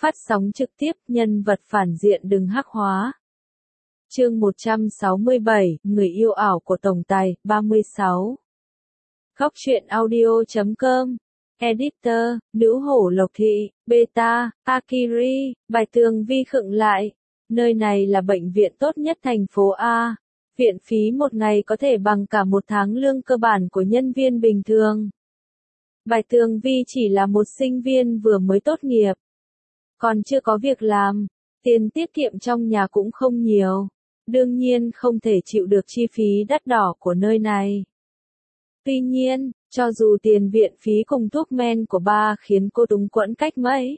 Phát sóng trực tiếp, nhân vật phản diện đừng hắc hóa. Chương 167, Người yêu ảo của tổng tài, 36. Góc truyện audio.com. Editor, Nữ hổ Lộc Thị, Beta, Akiri, Bài Tường Vi khựng lại. Nơi này là bệnh viện tốt nhất thành phố A. Viện phí một ngày có thể bằng cả một tháng lương cơ bản của nhân viên bình thường. Bài Tường Vi chỉ là một sinh viên vừa mới tốt nghiệp. Còn chưa có việc làm, tiền tiết kiệm trong nhà cũng không nhiều. Đương nhiên không thể chịu được chi phí đắt đỏ của nơi này. Tuy nhiên, cho dù tiền viện phí cùng thuốc men của ba khiến cô túng quẫn cách mấy,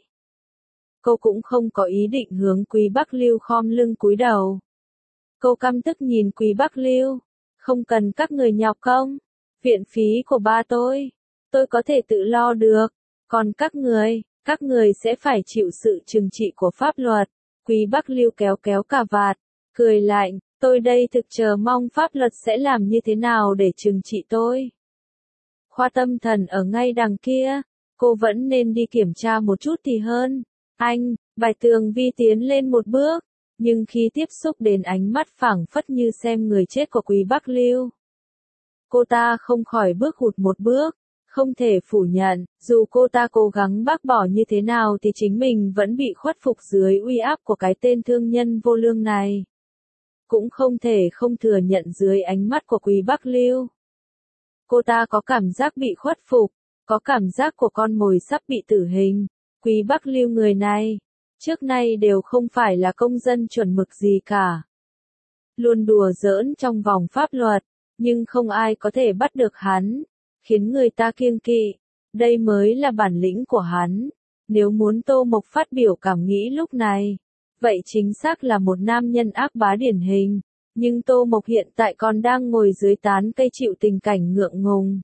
cô cũng không có ý định hướng Quý Bắc Lưu khom lưng cúi đầu. Cô căm tức nhìn Quý Bắc Lưu, không cần các người nhọc công. Viện phí của ba tôi có thể tự lo được. Còn các người sẽ phải chịu sự trừng trị của pháp luật. Quý Bắc Lưu kéo cà vạt, cười lạnh, tôi đây thực chờ mong pháp luật sẽ làm như thế nào để trừng trị tôi. Khoa tâm thần ở ngay đằng kia, cô vẫn nên đi kiểm tra một chút thì hơn. Anh, Bài Tường Vi tiến lên một bước, nhưng khi tiếp xúc đến ánh mắt phảng phất như xem người chết của Quý Bắc Lưu, cô ta không khỏi bước hụt một bước. Không thể phủ nhận, dù cô ta cố gắng bác bỏ như thế nào thì chính mình vẫn bị khuất phục dưới uy áp của cái tên thương nhân vô lương này. Cũng không thể không thừa nhận dưới ánh mắt của Quý Bắc Lưu, cô ta có cảm giác bị khuất phục, có cảm giác của con mồi sắp bị tử hình. Quý Bắc Lưu người này, trước nay đều không phải là công dân chuẩn mực gì cả. Luôn đùa giỡn trong vòng pháp luật, nhưng không ai có thể bắt được hắn, khiến người ta kiêng kỵ. Đây mới là bản lĩnh của hắn. Nếu muốn Tô Mộc phát biểu cảm nghĩ lúc này, vậy chính xác là một nam nhân ác bá điển hình. Nhưng Tô Mộc hiện tại còn đang ngồi dưới tán cây chịu tình cảnh ngượng ngùng.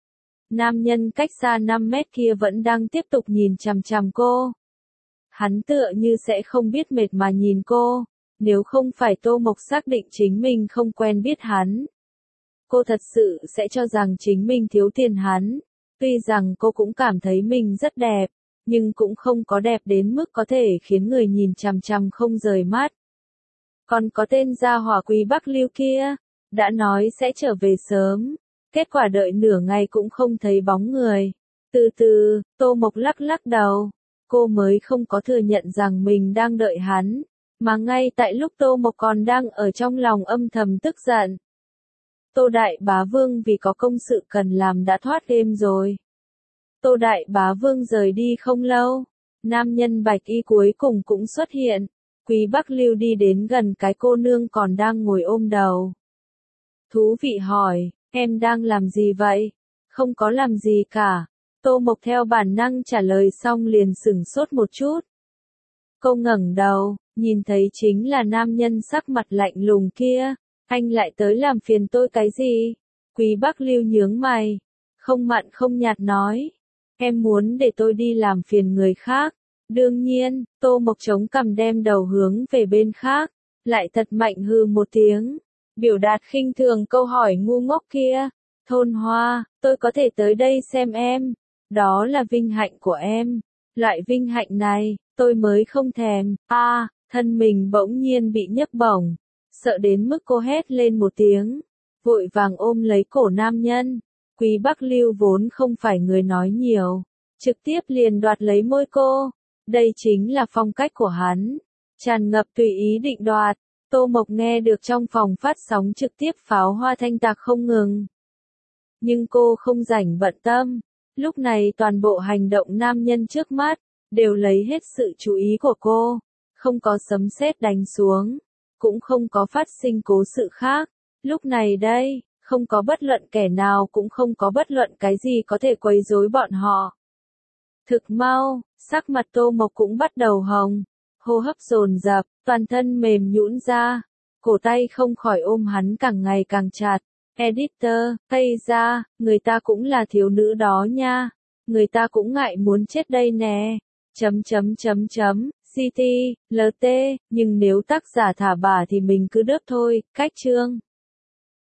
Nam nhân cách xa 5 mét kia vẫn đang tiếp tục nhìn chằm chằm cô. Hắn tựa như sẽ không biết mệt mà nhìn cô. Nếu không phải Tô Mộc xác định chính mình không quen biết hắn, cô thật sự sẽ cho rằng chính mình thiếu tiền hắn. Tuy rằng cô cũng cảm thấy mình rất đẹp, nhưng cũng không có đẹp đến mức có thể khiến người nhìn chằm chằm không rời mắt. Còn có tên gia hỏa Quý Bắc Lưu kia, đã nói sẽ trở về sớm, kết quả đợi nửa ngày cũng không thấy bóng người. Từ từ, Tô Mộc lắc đầu, cô mới không có thừa nhận rằng mình đang đợi hắn, mà ngay tại lúc Tô Mộc còn đang ở trong lòng âm thầm tức giận. Tô Đại Bá Vương vì có công sự cần làm đã thoát game rồi. Tô Đại Bá Vương rời đi không lâu, nam nhân bạch y cuối cùng cũng xuất hiện. Quý Bắc Lưu đi đến gần cái cô nương còn đang ngồi ôm đầu. Thú vị hỏi, em đang làm gì vậy? Không có làm gì cả. Tô Mộc theo bản năng trả lời xong liền sửng sốt một chút. Cô ngẩng đầu, nhìn thấy chính là nam nhân sắc mặt lạnh lùng kia. Anh lại tới làm phiền tôi cái gì? Quý Bắc Lưu nhướng mày, không mặn không nhạt nói. Em muốn để tôi đi làm phiền người khác. Đương nhiên, Tô Mộc chống cằm đem đầu hướng về bên khác, lại thật mạnh hừ một tiếng, biểu đạt khinh thường câu hỏi ngu ngốc kia. Thôn Hoa, tôi có thể tới đây xem em. Đó là vinh hạnh của em. Loại vinh hạnh này, tôi mới không thèm. Thân mình bỗng nhiên bị nhấc bổng. Sợ đến mức cô hét lên một tiếng, vội vàng ôm lấy cổ nam nhân. Quý Bắc Lưu vốn không phải người nói nhiều, trực tiếp liền đoạt lấy môi cô. Đây chính là phong cách của hắn, tràn ngập tùy ý định đoạt. Tô Mộc nghe được trong phòng phát sóng trực tiếp pháo hoa thanh tạc không ngừng. Nhưng cô không rảnh bận tâm, lúc này toàn bộ hành động nam nhân trước mắt, đều lấy hết sự chú ý của cô. Không có sấm sét đánh xuống, cũng không có phát sinh cố sự khác. Lúc này đây, không có bất luận kẻ nào cũng không có bất luận cái gì có thể quấy rối bọn họ. Thực mau, sắc mặt Tô Mộc cũng bắt đầu hồng, hô hấp dồn dập, toàn thân mềm nhũn ra, cổ tay không khỏi ôm hắn càng ngày càng chặt. Editor, hay ra, người ta cũng là thiếu nữ đó nha, người ta cũng ngại muốn chết đây nè. CT, LT, nhưng nếu tác giả thả bà thì mình cứ đớp thôi. Cách chương